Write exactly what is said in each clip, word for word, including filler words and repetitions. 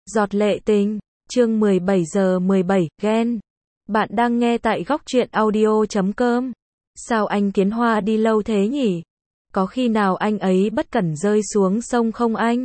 Giọt lệ tình, chương mười bảy giờ mười bảy, ghen. Bạn đang nghe tại góc truyện audio chấm com. Sao anh Kiến Hoa đi lâu thế nhỉ? Có khi nào anh ấy bất cẩn rơi xuống sông không anh?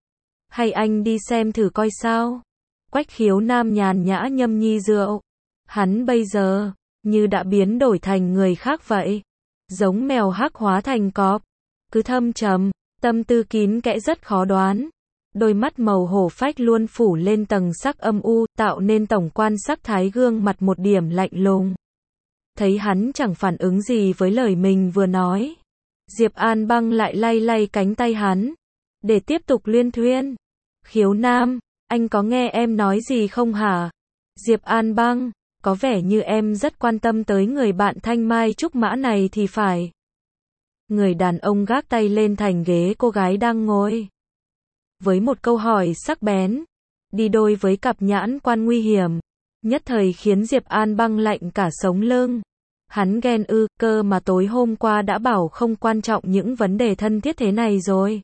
Hay anh đi xem thử coi sao? Quách Khiếu Nam nhàn nhã nhâm nhi rượu. Hắn bây giờ, như đã biến đổi thành người khác vậy. Giống mèo hắc hóa thành cọp. Cứ thâm trầm, tâm tư kín kẽ rất khó đoán. Đôi mắt màu hổ phách luôn phủ lên tầng sắc âm u, tạo nên tổng quan sắc thái gương mặt một điểm lạnh lùng. Thấy hắn chẳng phản ứng gì với lời mình vừa nói, Diệp An Băng lại lay lay cánh tay hắn, để tiếp tục liên thuyên. Khiếu Nam, anh có nghe em nói gì không hả? Diệp An Băng, có vẻ như em rất quan tâm tới người bạn thanh mai trúc mã này thì phải. Người đàn ông gác tay lên thành ghế cô gái đang ngồi. Với một câu hỏi sắc bén, đi đôi với cặp nhãn quan nguy hiểm, nhất thời khiến Diệp An Băng lạnh cả sống lưng. Hắn ghen ư, cơ mà tối hôm qua đã bảo không quan trọng những vấn đề thân thiết thế này rồi.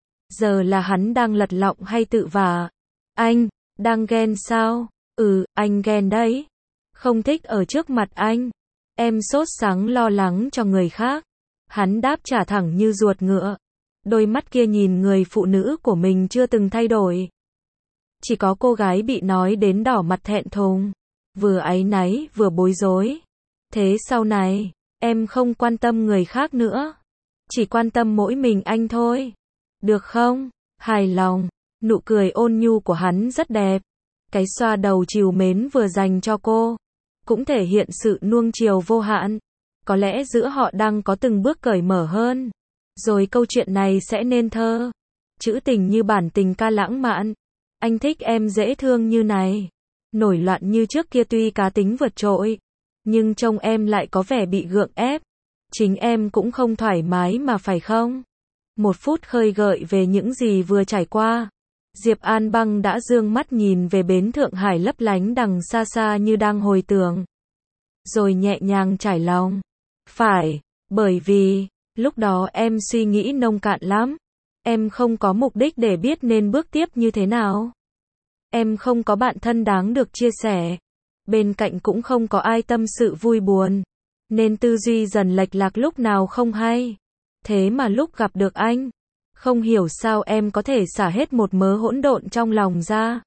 Giờ là hắn đang lật lọng hay tự vả? Anh, đang ghen sao? Ừ, anh ghen đấy. Không thích ở trước mặt anh. Em sốt sắng lo lắng cho người khác. Hắn đáp trả thẳng như ruột ngựa. Đôi mắt kia nhìn người phụ nữ của mình chưa từng thay đổi. Chỉ có cô gái bị nói đến đỏ mặt thẹn thùng, vừa áy náy vừa bối rối. Thế sau này, em không quan tâm người khác nữa, chỉ quan tâm mỗi mình anh thôi. Được không? Hài lòng. Nụ cười ôn nhu của hắn rất đẹp. Cái xoa đầu trìu mến vừa dành cho cô, cũng thể hiện sự nuông chiều vô hạn. Có lẽ giữa họ đang có từng bước cởi mở hơn. Rồi câu chuyện này sẽ nên thơ. Trữ tình như bản tình ca lãng mạn. Anh thích em dễ thương như này. Nổi loạn như trước kia tuy cá tính vượt trội, nhưng trông em lại có vẻ bị gượng ép. Chính em cũng không thoải mái mà phải không? Một phút khơi gợi về những gì vừa trải qua. Diệp An Băng đã dương mắt nhìn về bến Thượng Hải lấp lánh đằng xa xa như đang hồi tưởng. Rồi nhẹ nhàng trải lòng. Phải, bởi vì lúc đó em suy nghĩ nông cạn lắm. Em không có mục đích để biết nên bước tiếp như thế nào. Em không có bạn thân đáng được chia sẻ. Bên cạnh cũng không có ai tâm sự vui buồn. Nên tư duy dần lệch lạc lúc nào không hay. Thế mà lúc gặp được anh, không hiểu sao em có thể xả hết một mớ hỗn độn trong lòng ra.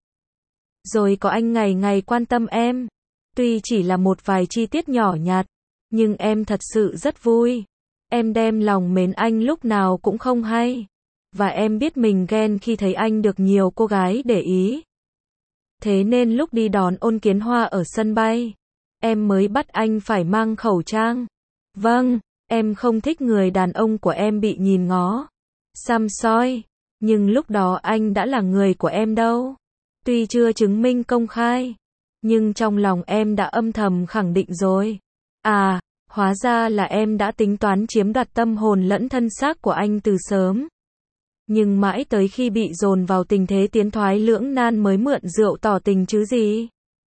Rồi có anh ngày ngày quan tâm em. Tuy chỉ là một vài chi tiết nhỏ nhặt, nhưng em thật sự rất vui. Em đem lòng mến anh lúc nào cũng không hay. Và em biết mình ghen khi thấy anh được nhiều cô gái để ý. Thế nên lúc đi đón Ôn Kiến Hoa ở sân bay, em mới bắt anh phải mang khẩu trang. Vâng, em không thích người đàn ông của em bị nhìn ngó, săm soi. Nhưng lúc đó anh đã là người của em đâu. Tuy chưa chứng minh công khai, nhưng trong lòng em đã âm thầm khẳng định rồi. À, hóa ra là em đã tính toán chiếm đoạt tâm hồn lẫn thân xác của anh từ sớm. Nhưng mãi tới khi bị dồn vào tình thế tiến thoái lưỡng nan mới mượn rượu tỏ tình chứ gì.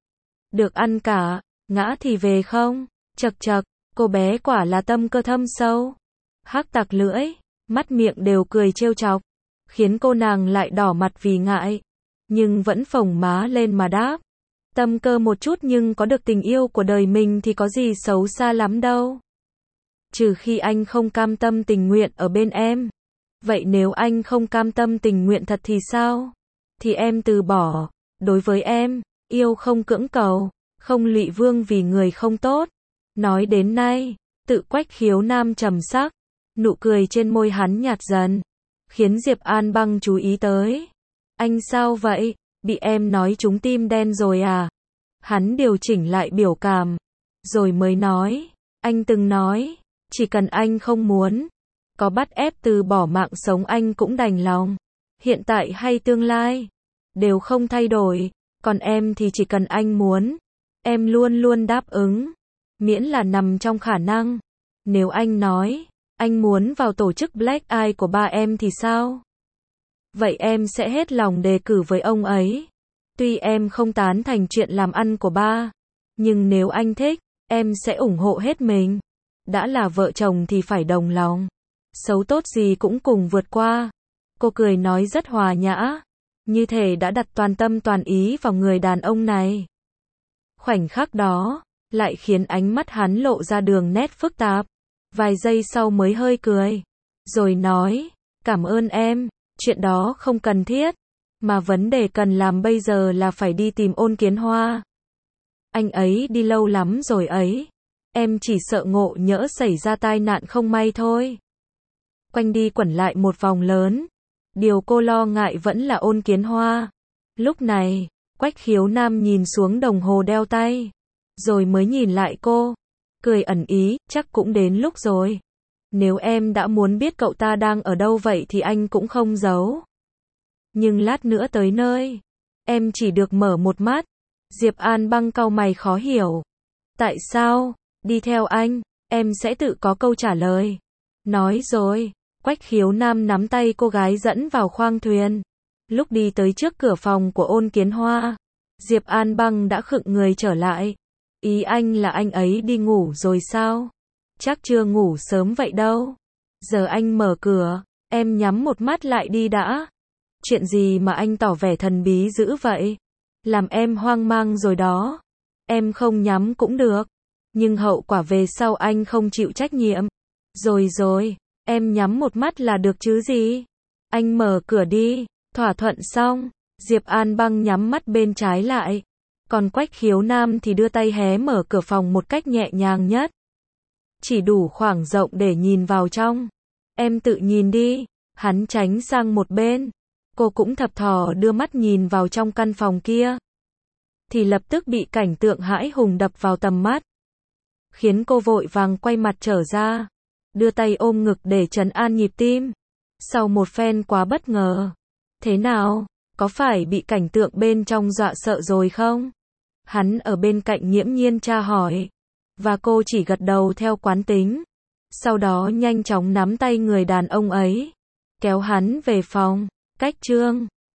Được ăn cả, ngã thì về không? Chật chật, cô bé quả là tâm cơ thâm sâu. Hắc tặc lưỡi, mắt miệng đều cười trêu chọc, khiến cô nàng lại đỏ mặt vì ngại. Nhưng vẫn phồng má lên mà đáp. Tâm cơ một chút nhưng có được tình yêu của đời mình thì có gì xấu xa lắm đâu. Trừ khi anh không cam tâm tình nguyện ở bên em. Vậy nếu anh không cam tâm tình nguyện thật thì sao? Thì em từ bỏ. Đối với em, yêu không cưỡng cầu, không lụy vương vì người không tốt. Nói đến nay, tự Quách Khiếu Nam trầm sắc, nụ cười trên môi hắn nhạt dần, khiến Diệp An Băng chú ý tới. Anh sao vậy? Bị em nói trúng tim đen rồi à? Hắn điều chỉnh lại biểu cảm, rồi mới nói, anh từng nói, chỉ cần anh không muốn, có bắt ép từ bỏ mạng sống anh cũng đành lòng. Hiện tại hay tương lai, đều không thay đổi. Còn em thì chỉ cần anh muốn, em luôn luôn đáp ứng. Miễn là nằm trong khả năng. Nếu anh nói, anh muốn vào tổ chức Black Eye của ba em thì sao? Vậy em sẽ hết lòng đề cử với ông ấy. Tuy em không tán thành chuyện làm ăn của ba, nhưng nếu anh thích, em sẽ ủng hộ hết mình. Đã là vợ chồng thì phải đồng lòng. Xấu tốt gì cũng cùng vượt qua. Cô cười nói rất hòa nhã. như thể đã đặt toàn tâm toàn ý vào người đàn ông này. Khoảnh khắc đó, lại khiến ánh mắt hắn lộ ra đường nét phức tạp. Vài giây sau mới hơi cười. Rồi nói, cảm ơn em, chuyện đó không cần thiết. Mà vấn đề cần làm bây giờ là phải đi tìm Ôn Kiến Hoa. Anh ấy đi lâu lắm rồi ấy. Em chỉ sợ ngộ nhỡ xảy ra tai nạn không may thôi. Quanh đi quẩn lại một vòng lớn. Điều cô lo ngại vẫn là Ôn Kiến Hoa. Lúc này, Quách Khiếu Nam nhìn xuống đồng hồ đeo tay. Rồi mới nhìn lại cô. Cười ẩn ý, chắc cũng đến lúc rồi. Nếu em đã muốn biết cậu ta đang ở đâu vậy thì anh cũng không giấu. Nhưng lát nữa tới nơi, em chỉ được mở một mắt. Diệp An Băng cau mày khó hiểu. Tại sao? Đi theo anh, em sẽ tự có câu trả lời. Nói rồi, Quách Khiếu Nam nắm tay cô gái dẫn vào khoang thuyền. Lúc đi tới trước cửa phòng của Ôn Kiến Hoa, Diệp An Băng đã khựng người trở lại. Ý anh là anh ấy đi ngủ rồi sao? Chắc chưa ngủ sớm vậy đâu. Giờ anh mở cửa, em nhắm một mắt lại đi đã. Chuyện gì mà anh tỏ vẻ thần bí dữ vậy? Làm em hoang mang rồi đó. Em không nhắm cũng được. Nhưng hậu quả về sau anh không chịu trách nhiệm. Rồi rồi, em nhắm một mắt là được chứ gì? Anh mở cửa đi. Thỏa thuận xong, Diệp An Băng nhắm mắt bên trái lại. Còn Quách Khiếu Nam thì đưa tay hé mở cửa phòng một cách nhẹ nhàng nhất. Chỉ đủ khoảng rộng để nhìn vào trong. Em tự nhìn đi. Hắn tránh sang một bên. Cô cũng thập thò đưa mắt nhìn vào trong căn phòng kia. Thì lập tức bị cảnh tượng hãi hùng đập vào tầm mắt. Khiến cô vội vàng quay mặt trở ra. Đưa tay ôm ngực để trấn an nhịp tim. Sau một phen quá bất ngờ. Thế nào? Có phải bị cảnh tượng bên trong dọa sợ rồi không? Hắn ở bên cạnh nghiễm nhiên tra hỏi. Và cô chỉ gật đầu theo quán tính. Sau đó nhanh chóng nắm tay người đàn ông ấy. Kéo hắn về phòng. Cách chương